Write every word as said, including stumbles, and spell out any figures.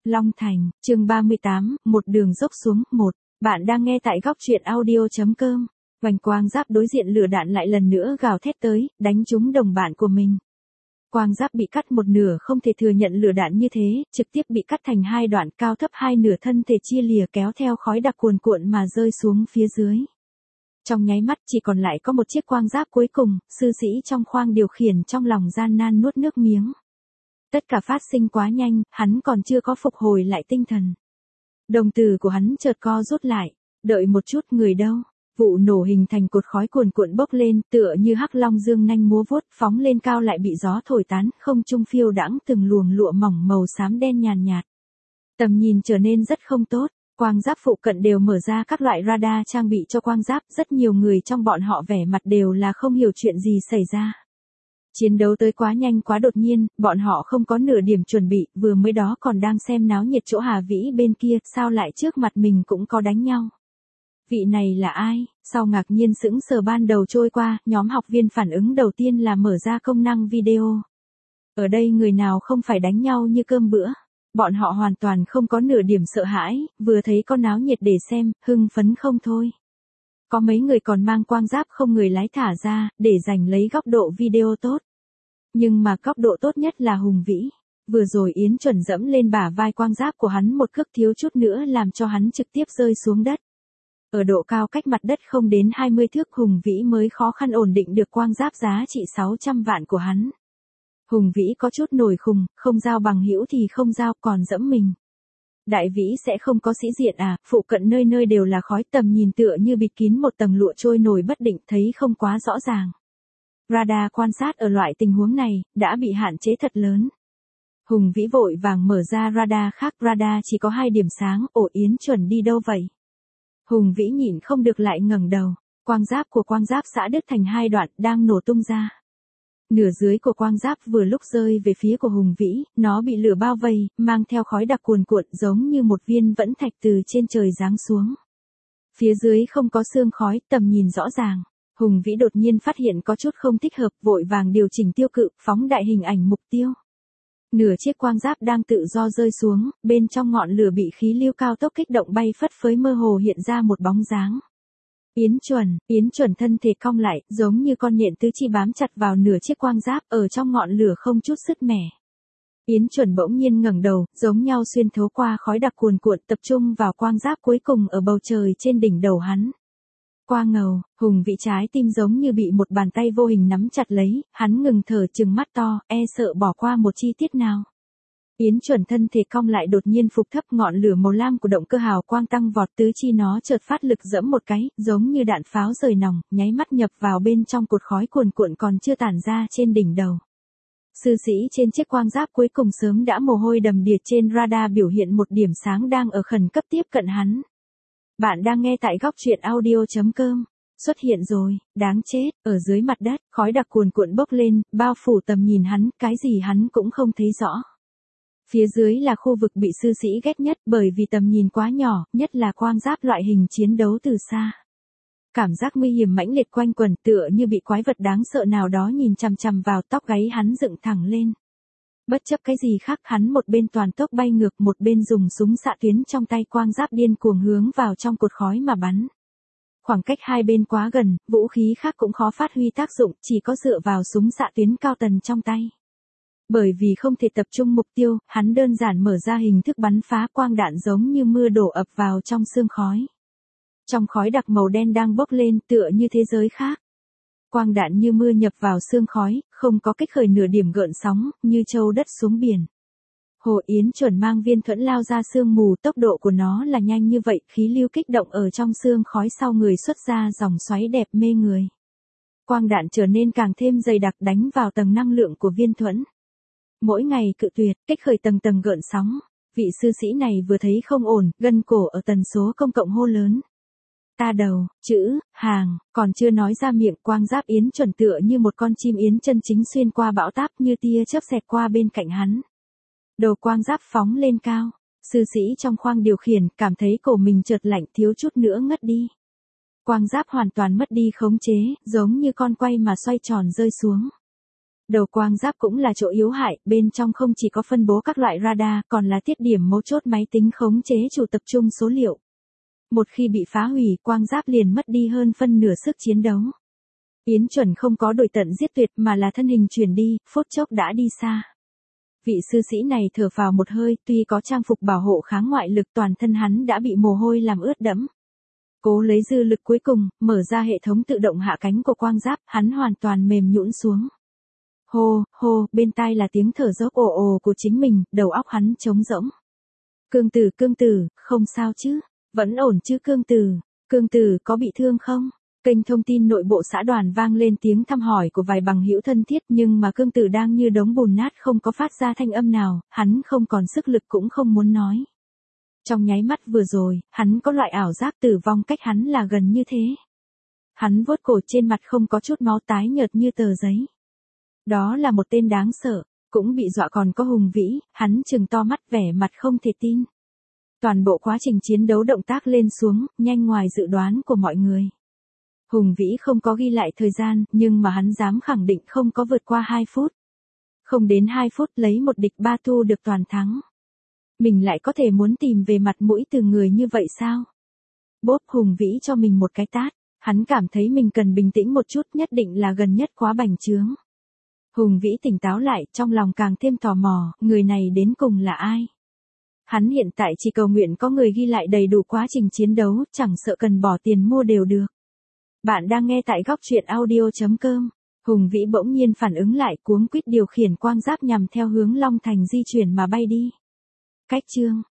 Long Thành, chương ba mươi tám, một đường dốc xuống, một. Bạn đang nghe tại góc truyện audio.com. Vành Quang Giáp đối diện lửa đạn lại lần nữa gào thét tới, đánh trúng đồng bạn của mình. Quang Giáp bị cắt một nửa không thể thừa nhận lửa đạn như thế, trực tiếp bị cắt thành hai đoạn cao thấp hai nửa thân thể chia lìa kéo theo khói đặc cuồn cuộn mà rơi xuống phía dưới. Trong nháy mắt chỉ còn lại có một chiếc quang giáp cuối cùng, sư sĩ trong khoang điều khiển trong lòng gian nan nuốt nước miếng. Tất cả phát sinh quá nhanh, hắn còn chưa có phục hồi lại tinh thần. Đồng tử của hắn chợt co rút lại, đợi một chút người đâu. Vụ nổ hình thành cột khói cuồn cuộn bốc lên, tựa như hắc long dương nanh múa vuốt, phóng lên cao lại bị gió thổi tán, không trung phiêu đãng từng luồng lụa mỏng màu xám đen nhàn nhạt. Tầm nhìn trở nên rất không tốt, quang giáp phụ cận đều mở ra các loại radar trang bị cho quang giáp, rất nhiều người trong bọn họ vẻ mặt đều là không hiểu chuyện gì xảy ra. Chiến đấu tới quá nhanh quá đột nhiên, bọn họ không có nửa điểm chuẩn bị, vừa mới đó còn đang xem náo nhiệt chỗ Hà Vĩ bên kia, sao lại trước mặt mình cũng có đánh nhau. Vị này là ai? Sau ngạc nhiên sững sờ ban đầu trôi qua, nhóm học viên phản ứng đầu tiên là mở ra công năng video. Ở đây người nào không phải đánh nhau như cơm bữa. Bọn họ hoàn toàn không có nửa điểm sợ hãi, vừa thấy có náo nhiệt để xem, hưng phấn không thôi. Có mấy người còn mang quang giáp không người lái thả ra, để giành lấy góc độ video tốt. Nhưng mà góc độ tốt nhất là Hùng Vĩ. Vừa rồi Yến Chuẩn dẫm lên bả vai quang giáp của hắn một cước thiếu chút nữa làm cho hắn trực tiếp rơi xuống đất. Ở độ cao cách mặt đất không đến hai mươi thước Hùng Vĩ mới khó khăn ổn định được quang giáp giá trị sáu trăm vạn của hắn. Hùng Vĩ có chút nổi khùng, không giao bằng hữu thì không giao, còn dẫm mình. Đại Vĩ sẽ không có sĩ diện à, phụ cận nơi nơi đều là khói, tầm nhìn tựa như bịt kín một tầng lụa trôi nổi bất định, thấy không quá rõ ràng. Radar quan sát ở loại tình huống này, đã bị hạn chế thật lớn. Hùng Vĩ vội vàng mở ra radar khác, radar chỉ có hai điểm sáng, ổ Yến Chuẩn đi đâu vậy? Hùng Vĩ nhìn không được lại ngẩng đầu, quang giáp của quang giáp xã đứt thành hai đoạn, đang nổ tung ra. Nửa dưới của quang giáp vừa lúc rơi về phía của Hùng Vĩ, nó bị lửa bao vây, mang theo khói đặc cuồn cuộn giống như một viên vẫn thạch từ trên trời giáng xuống. Phía dưới không có sương khói, tầm nhìn rõ ràng. Hùng Vĩ đột nhiên phát hiện có chút không thích hợp, vội vàng điều chỉnh tiêu cự, phóng đại hình ảnh mục tiêu. Nửa chiếc quang giáp đang tự do rơi xuống, bên trong ngọn lửa bị khí lưu cao tốc kích động bay phất phới mơ hồ hiện ra một bóng dáng. Yến Chuẩn, Yến Chuẩn thân thể cong lại, giống như con nhện tứ chi bám chặt vào nửa chiếc quang giáp, ở trong ngọn lửa không chút sứt mẻ. Yến Chuẩn bỗng nhiên ngẩng đầu, giống nhau xuyên thấu qua khói đặc cuồn cuộn tập trung vào quang giáp cuối cùng ở bầu trời trên đỉnh đầu hắn. Qua ngầu, Hùng Vĩ trái tim giống như bị một bàn tay vô hình nắm chặt lấy, hắn ngừng thở trừng mắt to, e sợ bỏ qua một chi tiết nào. Yến Chuẩn thân thể cong lại đột nhiên phục thấp, ngọn lửa màu lam của động cơ hào quang tăng vọt, tứ chi nó chợt phát lực dẫm một cái, giống như đạn pháo rời nòng, nháy mắt nhập vào bên trong cột khói cuồn cuộn còn chưa tản ra trên đỉnh đầu. Sư sĩ trên chiếc quang giáp cuối cùng sớm đã mồ hôi đầm đìa, trên radar biểu hiện một điểm sáng đang ở khẩn cấp tiếp cận hắn. Bạn đang nghe tại góc truyện audio.com. Xuất hiện rồi, đáng chết, ở dưới mặt đất, khói đặc cuồn cuộn bốc lên, bao phủ tầm nhìn hắn, cái gì hắn cũng không thấy rõ. Phía dưới là khu vực bị sư sĩ ghét nhất, bởi vì tầm nhìn quá nhỏ, nhất là quang giáp loại hình chiến đấu từ xa. Cảm giác nguy hiểm mãnh liệt quanh quẩn, tựa như bị quái vật đáng sợ nào đó nhìn chằm chằm vào, tóc gáy hắn dựng thẳng lên. Bất chấp cái gì khác, hắn một bên toàn tốc bay ngược, một bên dùng súng xạ tuyến trong tay, quang giáp điên cuồng hướng vào trong cột khói mà bắn. Khoảng cách hai bên quá gần, vũ khí khác cũng khó phát huy tác dụng, chỉ có dựa vào súng xạ tuyến cao tần trong tay. Bởi vì không thể tập trung mục tiêu, hắn đơn giản mở ra hình thức bắn phá, quang đạn giống như mưa đổ ập vào trong sương khói. Trong khói đặc màu đen đang bốc lên, tựa như thế giới khác. Quang đạn như mưa nhập vào sương khói, không có kích khởi nửa điểm gợn sóng, như trâu đất xuống biển. Hồ Yến Chuẩn mang viên thuẫn lao ra sương mù, tốc độ của nó là nhanh như vậy, khí lưu kích động ở trong sương khói sau người xuất ra dòng xoáy đẹp mê người. Quang đạn trở nên càng thêm dày đặc, đánh vào tầng năng lượng của viên thuẫn. Mỗi ngày cự tuyệt, kích khởi tầng tầng gợn sóng. Vị sư sĩ này vừa thấy không ổn, gân cổ ở tần số công cộng hô lớn. Ta đầu, chữ, hàng, còn chưa nói ra miệng, quang giáp Yến Chuẩn tựa như một con chim yến chân chính xuyên qua bão táp, như tia chớp xẹt qua bên cạnh hắn. Đầu quang giáp phóng lên cao, sư sĩ trong khoang điều khiển cảm thấy cổ mình chợt lạnh, thiếu chút nữa ngất đi. Quang giáp hoàn toàn mất đi khống chế, giống như con quay mà xoay tròn rơi xuống. Đầu quang giáp cũng là chỗ yếu hại, bên trong không chỉ có phân bố các loại radar, còn là tiết điểm mấu chốt máy tính khống chế chủ tập trung số liệu. Một khi bị phá hủy, quang giáp liền mất đi hơn phân nửa sức chiến đấu. Yến Chuẩn không có đuổi tận giết tuyệt mà là thân hình chuyển đi, phút chốc đã đi xa. Vị sư sĩ này thở phào một hơi, tuy có trang phục bảo hộ kháng ngoại lực, toàn thân hắn đã bị mồ hôi làm ướt đẫm. Cố lấy dư lực cuối cùng, mở ra hệ thống tự động hạ cánh của quang giáp, hắn hoàn toàn mềm nhũn xuống. Hô, hô, bên tai là tiếng thở dốc ồ ồ của chính mình, đầu óc hắn trống rỗng. Cương Tử, Cương Tử, không sao chứ? Vẫn ổn chứ Cương Tử? Cương Tử có bị thương không? Kênh thông tin nội bộ xã đoàn vang lên tiếng thăm hỏi của vài bằng hữu thân thiết, nhưng mà Cương Tử đang như đống bùn nát không có phát ra thanh âm nào, hắn không còn sức lực cũng không muốn nói. Trong nháy mắt vừa rồi, hắn có loại ảo giác tử vong cách hắn là gần như thế. Hắn vuốt cổ, trên mặt không có chút máu, tái nhợt như tờ giấy. Đó là một tên đáng sợ, cũng bị dọa còn có Hùng Vĩ, hắn trừng to mắt vẻ mặt không thể tin. Toàn bộ quá trình chiến đấu động tác lên xuống, nhanh ngoài dự đoán của mọi người. Hùng Vĩ không có ghi lại thời gian, nhưng mà hắn dám khẳng định không có vượt qua hai phút. Không đến hai phút lấy một địch ba thu được toàn thắng. Mình lại có thể muốn tìm về mặt mũi từ người như vậy sao? Bốp, Hùng Vĩ cho mình một cái tát, hắn cảm thấy mình cần bình tĩnh một chút, nhất định là gần nhất quá bành trướng. Hùng Vĩ tỉnh táo lại, trong lòng càng thêm tò mò, người này đến cùng là ai? Hắn hiện tại chỉ cầu nguyện có người ghi lại đầy đủ quá trình chiến đấu, chẳng sợ cần bỏ tiền mua đều được. Bạn đang nghe tại góc truyện audio chấm com. Hùng Vĩ bỗng nhiên phản ứng lại, cuống quýt điều khiển quang giáp nhằm theo hướng Long Thành di chuyển mà bay đi. Cách chương